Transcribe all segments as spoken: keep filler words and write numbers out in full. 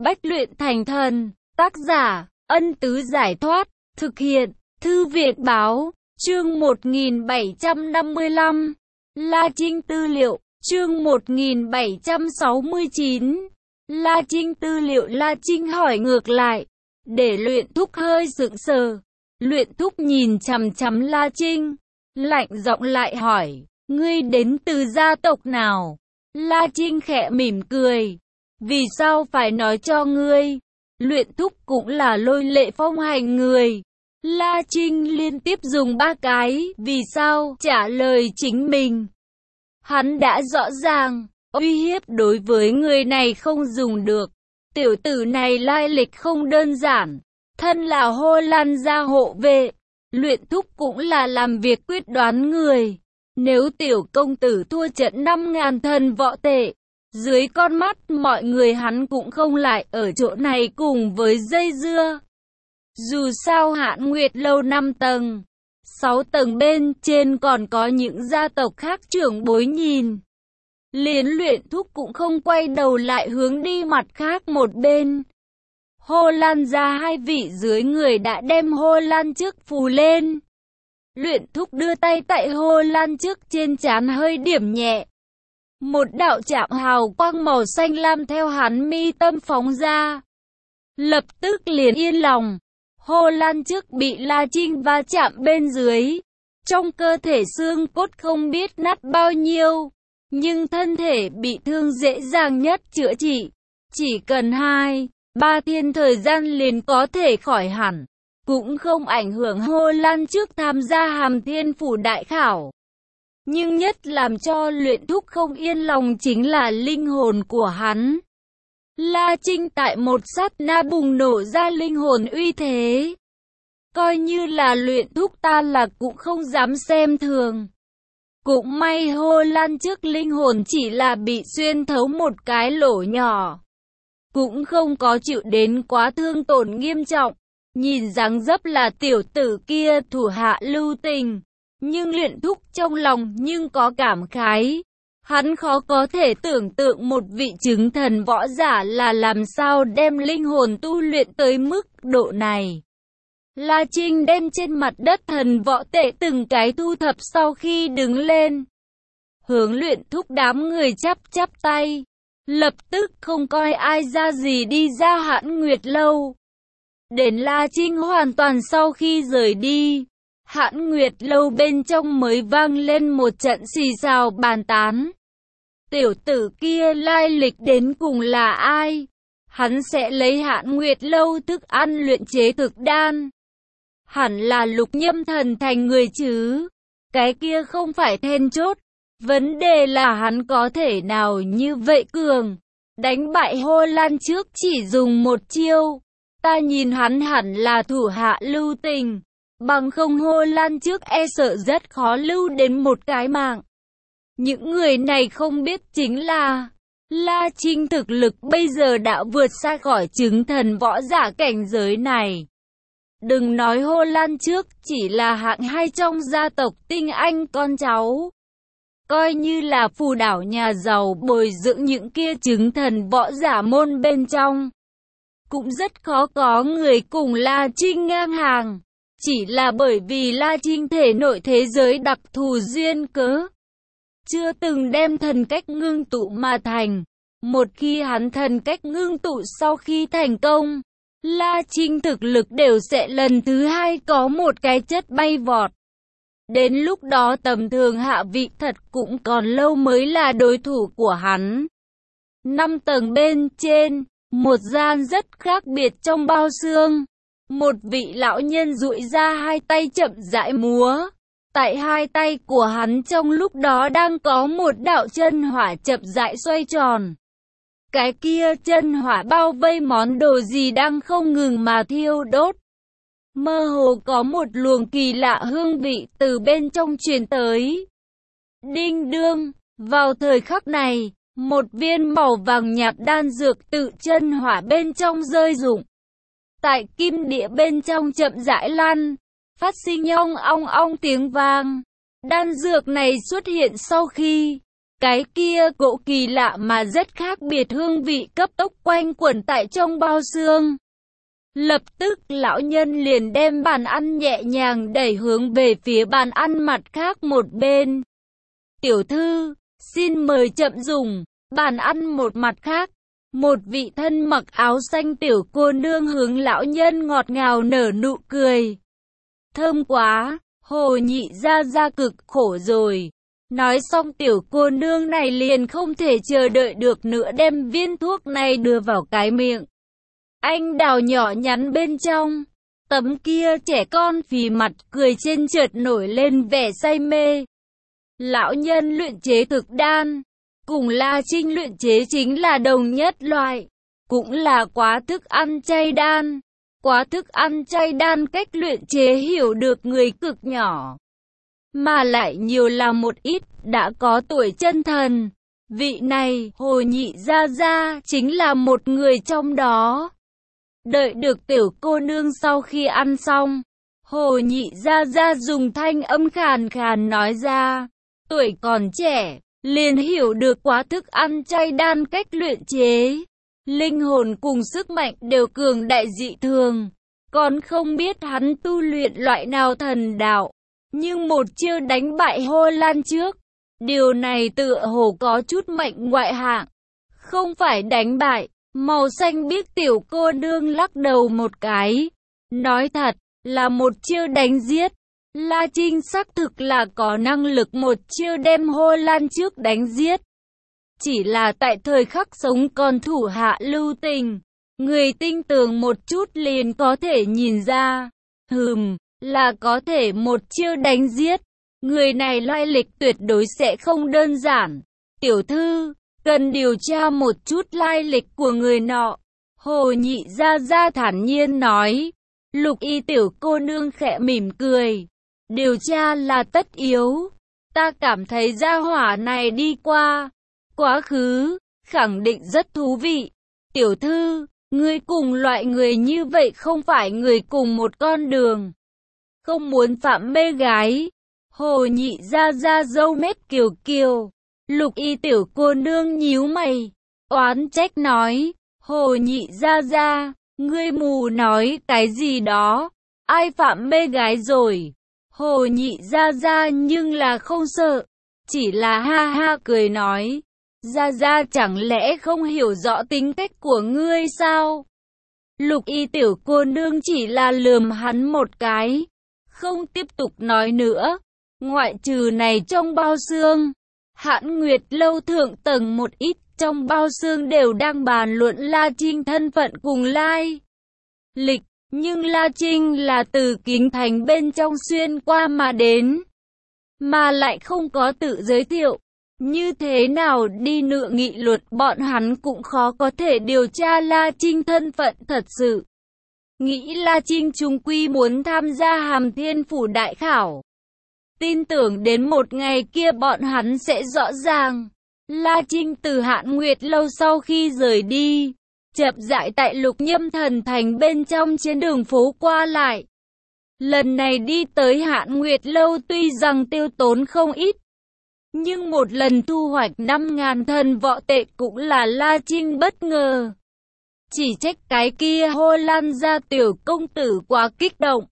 Bách luyện thành thần. Tác giả, Ân Tứ Giải Thoát. Thực hiện, Thư viện Báo. Chương một nghìn bảy trăm năm mươi lăm. La Trinh tư liệu. Chương một nghìn bảy trăm sáu mươi chín. La Trinh tư liệu. La Trinh hỏi ngược lại, để Luyện Thúc hơi sững sờ. Luyện Thúc nhìn chằm chằm La Trinh, lạnh giọng lại hỏi, ngươi đến từ gia tộc nào? La Trinh khẽ mỉm cười, vì sao phải nói cho ngươi? Luyện Thúc cũng là lôi lệ phong hành người. La Trinh liên tiếp dùng ba cái vì sao trả lời chính mình. Hắn đã rõ ràng, uy hiếp đối với người này không dùng được. Tiểu tử này lai lịch không đơn giản, thân là Hồ Lan gia hộ vệ. Luyện Thúc cũng là làm việc quyết đoán người. Nếu tiểu công tử thua trận năm ngàn thần võ tệ, dưới con mắt mọi người hắn cũng không lại ở chỗ này cùng với dây dưa. Dù sao Hãn Nguyệt lâu năm tầng, sáu tầng bên trên còn có những gia tộc khác trưởng bối nhìn. Liền Luyện Thúc cũng không quay đầu lại hướng đi mặt khác một bên. Hồ Lan gia hai vị dưới người đã đem Hồ Lan trước phù lên. Luyện Thúc đưa tay tại Hồ Lan trước trên trán hơi điểm nhẹ. Một đạo chạm hào quang màu xanh lam theo hắn mi tâm phóng ra. Lập tức liền yên lòng. Hồ Lan trước bị La Trinh va chạm bên dưới. Trong cơ thể xương cốt không biết nát bao nhiêu, nhưng thân thể bị thương dễ dàng nhất chữa trị. Chỉ cần hai, ba thiên thời gian liền có thể khỏi hẳn. Cũng không ảnh hưởng Hồ Lan trước tham gia Hàm Thiên Phủ đại khảo. Nhưng nhất làm cho Luyện Thúc không yên lòng chính là linh hồn của hắn. La Trinh tại một sát na bùng nổ ra linh hồn uy thế. Coi như là Luyện Thúc ta là cũng không dám xem thường. Cũng may Hồ Lan trước linh hồn chỉ là bị xuyên thấu một cái lỗ nhỏ, cũng không có chịu đến quá thương tổn nghiêm trọng. Nhìn dáng dấp là tiểu tử kia thủ hạ lưu tình, nhưng Luyện Thúc trong lòng nhưng có cảm khái. Hắn khó có thể tưởng tượng một vị chứng thần võ giả là làm sao đem linh hồn tu luyện tới mức độ này. La Trinh đem trên mặt đất thần võ tệ từng cái thu thập sau khi đứng lên, hướng Luyện Thúc đám người chắp chắp tay, lập tức không coi ai ra gì đi ra Hãn Nguyệt lâu. Đến La Trinh hoàn toàn sau khi rời đi, Hãn Nguyệt lâu bên trong mới vang lên một trận xì xào bàn tán. Tiểu tử kia lai lịch đến cùng là ai? Hắn sẽ lấy Hãn Nguyệt lâu thức ăn luyện chế thực đan. Hẳn là Lục Nhâm Thần thành người chứ. Cái kia không phải then chốt. Vấn đề là hắn có thể nào như vậy cường, đánh bại Hồ Lan trước chỉ dùng một chiêu. Ta nhìn hắn hẳn là thủ hạ lưu tình, bằng không Hồ Lan trước e sợ rất khó lưu đến một cái mạng. Những người này không biết chính là La Trinh thực lực bây giờ đã vượt xa khỏi chứng thần võ giả cảnh giới này. Đừng nói Hồ Lan trước chỉ là hạng hai trong gia tộc tinh anh con cháu. Coi như là phù đảo nhà giàu bồi dưỡng những kia chứng thần võ giả môn bên trong, cũng rất khó có người cùng La Trinh ngang hàng. Chỉ là bởi vì La Trinh thể nội thế giới đặc thù duyên cớ, chưa từng đem thần cách ngưng tụ mà thành. Một khi hắn thần cách ngưng tụ sau khi thành công, La Trinh thực lực đều sẽ lần thứ hai có một cái chất bay vọt. Đến lúc đó tầm thường hạ vị thật cũng còn lâu mới là đối thủ của hắn. Năm tầng bên trên, một gian rất khác biệt trong bao xương. Một vị lão nhân duỗi ra hai tay chậm rãi múa. Tại hai tay của hắn trong lúc đó đang có một đạo chân hỏa chậm rãi xoay tròn. Cái kia chân hỏa bao vây món đồ gì đang không ngừng mà thiêu đốt. Mơ hồ có một luồng kỳ lạ hương vị từ bên trong truyền tới. Đinh đương, vào thời khắc này, một viên màu vàng nhạt đan dược tự chân hỏa bên trong rơi rụng. Tại kim địa bên trong chậm rãi lăn, phát sinh ong ong ong tiếng vang. Đan dược này xuất hiện sau khi Cái kia cỗ kỳ lạ mà rất khác biệt hương vị cấp tốc quanh quẩn tại trong bao xương. Lập tức lão nhân liền đem bàn ăn nhẹ nhàng đẩy hướng về phía bàn ăn mặt khác một bên. Tiểu thư, xin mời chậm dùng. Bàn ăn một mặt khác, một vị thân mặc áo xanh tiểu cô nương hướng lão nhân ngọt ngào nở nụ cười. Thơm quá, Hồ nhị gia gia cực khổ rồi. Nói xong tiểu cô nương này liền không thể chờ đợi được nữa đem viên thuốc này đưa vào cái miệng. Anh đào nhỏ nhắn bên trong, tấm kia trẻ con phì mặt cười trên chợt nổi lên vẻ say mê. Lão nhân luyện chế thực đan, cùng La Trinh luyện chế chính là đồng nhất loại, cũng là quá thức ăn chay đan. Quá thức ăn chay đan cách luyện chế hiểu được người cực nhỏ, mà lại nhiều là một ít đã có tuổi chân thần. Vị này, Hồ nhị gia gia, chính là một người trong đó. Đợi được tiểu cô nương sau khi ăn xong, Hồ nhị gia gia dùng thanh âm khàn khàn nói ra, tuổi còn trẻ, liền hiểu được quá thức ăn chay đan cách luyện chế. Linh hồn cùng sức mạnh đều cường đại dị thường, còn không biết hắn tu luyện loại nào thần đạo, nhưng một chiêu đánh bại Hồ Lan trước, điều này tựa hồ có chút mệnh ngoại hạng, không phải đánh bại. Màu xanh biếc tiểu cô nương lắc đầu một cái, nói thật, là một chiêu đánh giết. La Trinh xác thực là có năng lực một chiêu đem Hồ Lan trước đánh giết. Chỉ là tại thời khắc sống còn thủ hạ lưu tình, người tinh tường một chút liền có thể nhìn ra. Hừm, là có thể một chiêu đánh giết. Người này lai lịch tuyệt đối sẽ không đơn giản. Tiểu thư, cần điều tra một chút lai lịch của người nọ. Hồ nhị gia gia thản nhiên nói. Lục y tiểu cô nương khẽ mỉm cười. Điều tra là tất yếu. Ta cảm thấy gia hỏa này đi qua quá khứ, khẳng định rất thú vị. Tiểu thư, ngươi cùng loại người như vậy không phải người cùng một con đường. Không muốn phạm mê gái. Hồ nhị gia gia râu mép kiều kiều. Lục y tiểu cô nương nhíu mày, oán trách nói, Hồ nhị gia gia, ngươi mù nói cái gì đó, ai phạm mê gái rồi. Hồ nhị gia gia nhưng là không sợ, chỉ là ha ha cười nói, gia gia chẳng lẽ không hiểu rõ tính cách của ngươi sao? Lục y tiểu cô nương chỉ là lườm hắn một cái, không tiếp tục nói nữa. Ngoại trừ này trong bao xương, Hãn Nguyệt lâu thượng tầng một ít trong bao xương đều đang bàn luận La Trinh thân phận cùng lai lịch, nhưng La Trinh là từ Kính Thành bên trong xuyên qua mà đến, mà lại không có tự giới thiệu. Như thế nào đi nữa nghị luật bọn hắn cũng khó có thể điều tra La Trinh thân phận thật sự. Nghĩ La Trinh chung quy muốn tham gia Hàm Thiên Phủ đại khảo. Tin tưởng đến một ngày kia bọn hắn sẽ rõ ràng. La Trinh từ Hãn Nguyệt lâu sau khi rời đi, chậm rãi tại Lục Nhâm Thần Thành bên trong trên đường phố qua lại. Lần này đi tới Hãn Nguyệt lâu tuy rằng tiêu tốn không ít, nhưng một lần thu hoạch năm ngàn thần võ tệ cũng là La Trinh bất ngờ. Chỉ trách cái kia Hồ Lan gia tiểu công tử quá kích động,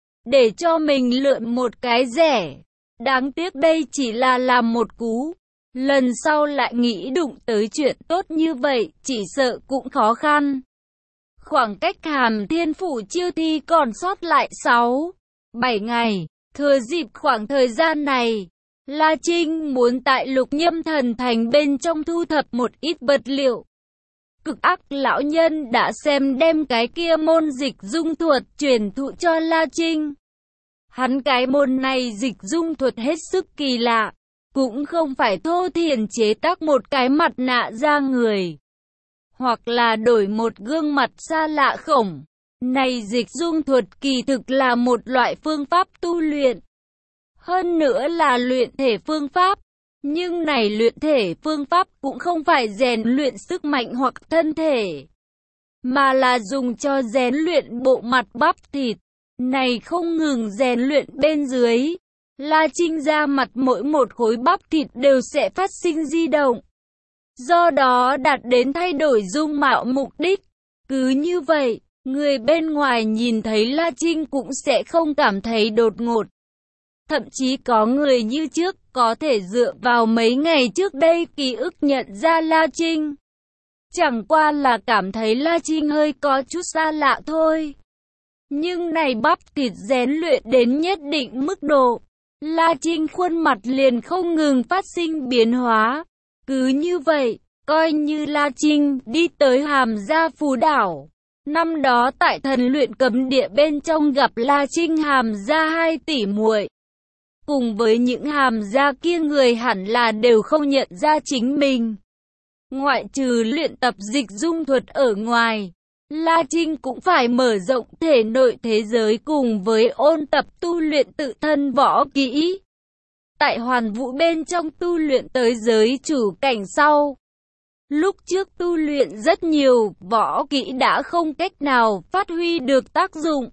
để cho mình lượn một cái rẻ. Đáng tiếc đây chỉ là làm một cú. Lần sau lại nghĩ đụng tới chuyện tốt như vậy, chỉ sợ cũng khó khăn. Khoảng cách Hàm Thiên Phủ chiêu thi còn sót lại sáu, bảy ngày. Thừa dịp khoảng thời gian này, La Trinh muốn tại Lục Nhâm Thần Thành bên trong thu thập một ít vật liệu. Cực ác lão nhân đã xem đem cái kia môn dịch dung thuật truyền thụ cho La Trinh. Hắn cái môn này dịch dung thuật hết sức kỳ lạ, cũng không phải thô thiển chế tác một cái mặt nạ ra người, hoặc là đổi một gương mặt xa lạ khổng. Này dịch dung thuật kỳ thực là một loại phương pháp tu luyện, hơn nữa là luyện thể phương pháp. Nhưng này luyện thể phương pháp cũng không phải rèn luyện sức mạnh hoặc thân thể, mà là dùng cho rèn luyện bộ mặt bắp thịt. Này không ngừng rèn luyện bên dưới, La Trinh ra mặt mỗi một khối bắp thịt đều sẽ phát sinh di động. Do đó đạt đến thay đổi dung mạo mục đích. Cứ như vậy, người bên ngoài nhìn thấy La Trinh cũng sẽ không cảm thấy đột ngột. Thậm chí có người như trước có thể dựa vào mấy ngày trước đây ký ức nhận ra La Trinh. Chẳng qua là cảm thấy La Trinh hơi có chút xa lạ thôi. Nhưng này bắp thịt rèn luyện đến nhất định mức độ, La Trinh khuôn mặt liền không ngừng phát sinh biến hóa. Cứ như vậy, coi như La Trinh đi tới Hàm Gia Phú Đảo. Năm đó tại thần luyện cấm địa bên trong gặp La Trinh Hàm Gia hai tỷ muội. Cùng với những Hàm Gia kia người hẳn là đều không nhận ra chính mình. Ngoại trừ luyện tập dịch dung thuật ở ngoài, La Trinh cũng phải mở rộng thể nội thế giới cùng với ôn tập tu luyện tự thân võ kỹ. Tại hoàn vũ bên trong tu luyện tới giới chủ cảnh sau. Lúc trước tu luyện rất nhiều, võ kỹ đã không cách nào phát huy được tác dụng.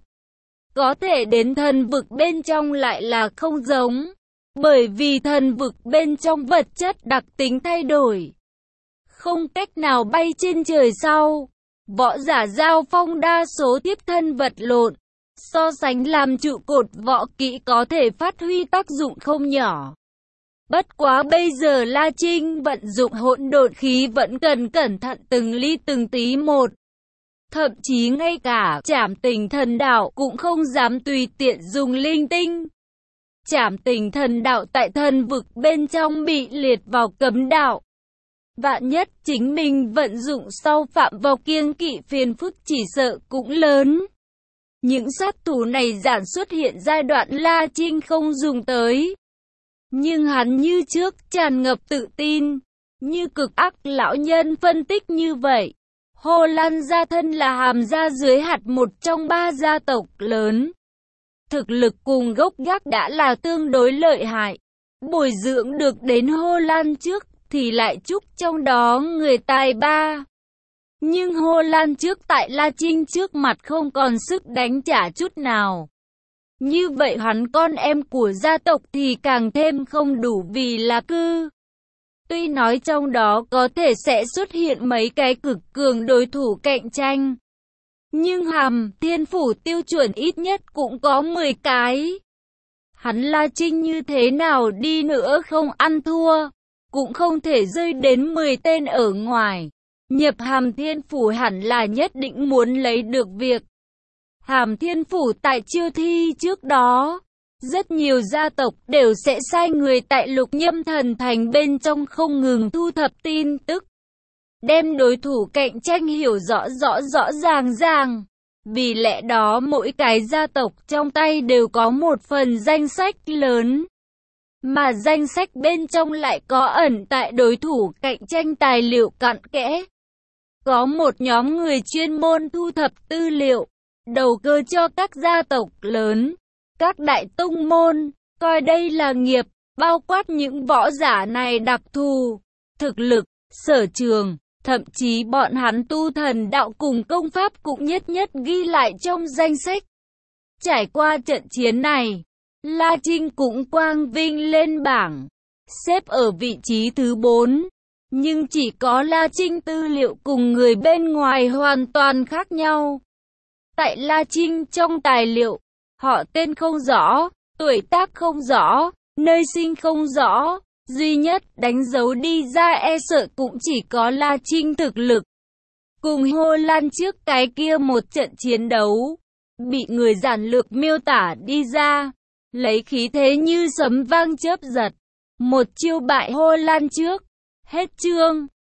Có thể đến thần vực bên trong lại là không giống. Bởi vì thần vực bên trong vật chất đặc tính thay đổi. Không cách nào bay trên trời sau. Võ giả giao phong đa số tiếp thân vật lộn. So sánh làm trụ cột võ kỹ có thể phát huy tác dụng không nhỏ. Bất quá bây giờ La Trinh vận dụng hỗn độn khí vẫn cần cẩn thận từng ly từng tí một. Thậm chí ngay cả Trảm Tình Thần Đạo cũng không dám tùy tiện dùng linh tinh. Trảm Tình Thần Đạo tại thần vực bên trong bị liệt vào cấm đạo. Vạn nhất chính mình vận dụng sau phạm vào kiêng kỵ phiền phức chỉ sợ cũng lớn. Những sát thủ này giản xuất hiện giai đoạn La Trinh không dùng tới. Nhưng hắn như trước tràn ngập tự tin, như cực ác lão nhân phân tích như vậy. Hồ Lan gia thân là Hàm gia dưới hạt một trong ba gia tộc lớn. Thực lực cùng gốc gác đã là tương đối lợi hại. Bồi dưỡng được đến Hồ Lan trước thì lại chúc trong đó người tài ba. Nhưng Hồ Lan trước tại La Trinh trước mặt không còn sức đánh trả chút nào. Như vậy hắn con em của gia tộc thì càng thêm không đủ vì là cư. Tuy nói trong đó có thể sẽ xuất hiện mấy cái cực cường đối thủ cạnh tranh. Nhưng Hàm Thiên Phủ tiêu chuẩn ít nhất cũng có mười cái. Hắn La Trinh như thế nào đi nữa không ăn thua, cũng không thể rơi đến mười tên ở ngoài. Nhập Hàm Thiên Phủ hẳn là nhất định muốn lấy được việc. Hàm Thiên Phủ tại chiêu thi trước đó, rất nhiều gia tộc đều sẽ sai người tại Lục Nhâm Thần Thành bên trong không ngừng thu thập tin tức. Đem đối thủ cạnh tranh hiểu rõ rõ rõ ràng ràng. Vì lẽ đó mỗi cái gia tộc trong tay đều có một phần danh sách lớn. Mà danh sách bên trong lại có ẩn tại đối thủ cạnh tranh tài liệu cặn kẽ. Có một nhóm người chuyên môn thu thập tư liệu, đầu cơ cho các gia tộc lớn, các đại tông môn, coi đây là nghiệp, bao quát những võ giả này đặc thù, thực lực, sở trường, thậm chí bọn hắn tu thần đạo cùng công pháp cũng nhất nhất ghi lại trong danh sách. Trải qua trận chiến này, La Trinh cũng quang vinh lên bảng, xếp ở vị trí thứ bốn. Nhưng chỉ có La Trinh tư liệu cùng người bên ngoài hoàn toàn khác nhau. Tại La Trinh trong tài liệu, họ tên không rõ, tuổi tác không rõ, nơi sinh không rõ, duy nhất đánh dấu đi ra e sợ cũng chỉ có La Trinh thực lực. Cùng Hồ Lan trước cái kia một trận chiến đấu, bị người giản lược miêu tả đi ra, lấy khí thế như sấm vang chớp giật, một chiêu bại Hồ Lan trước. Hết chương.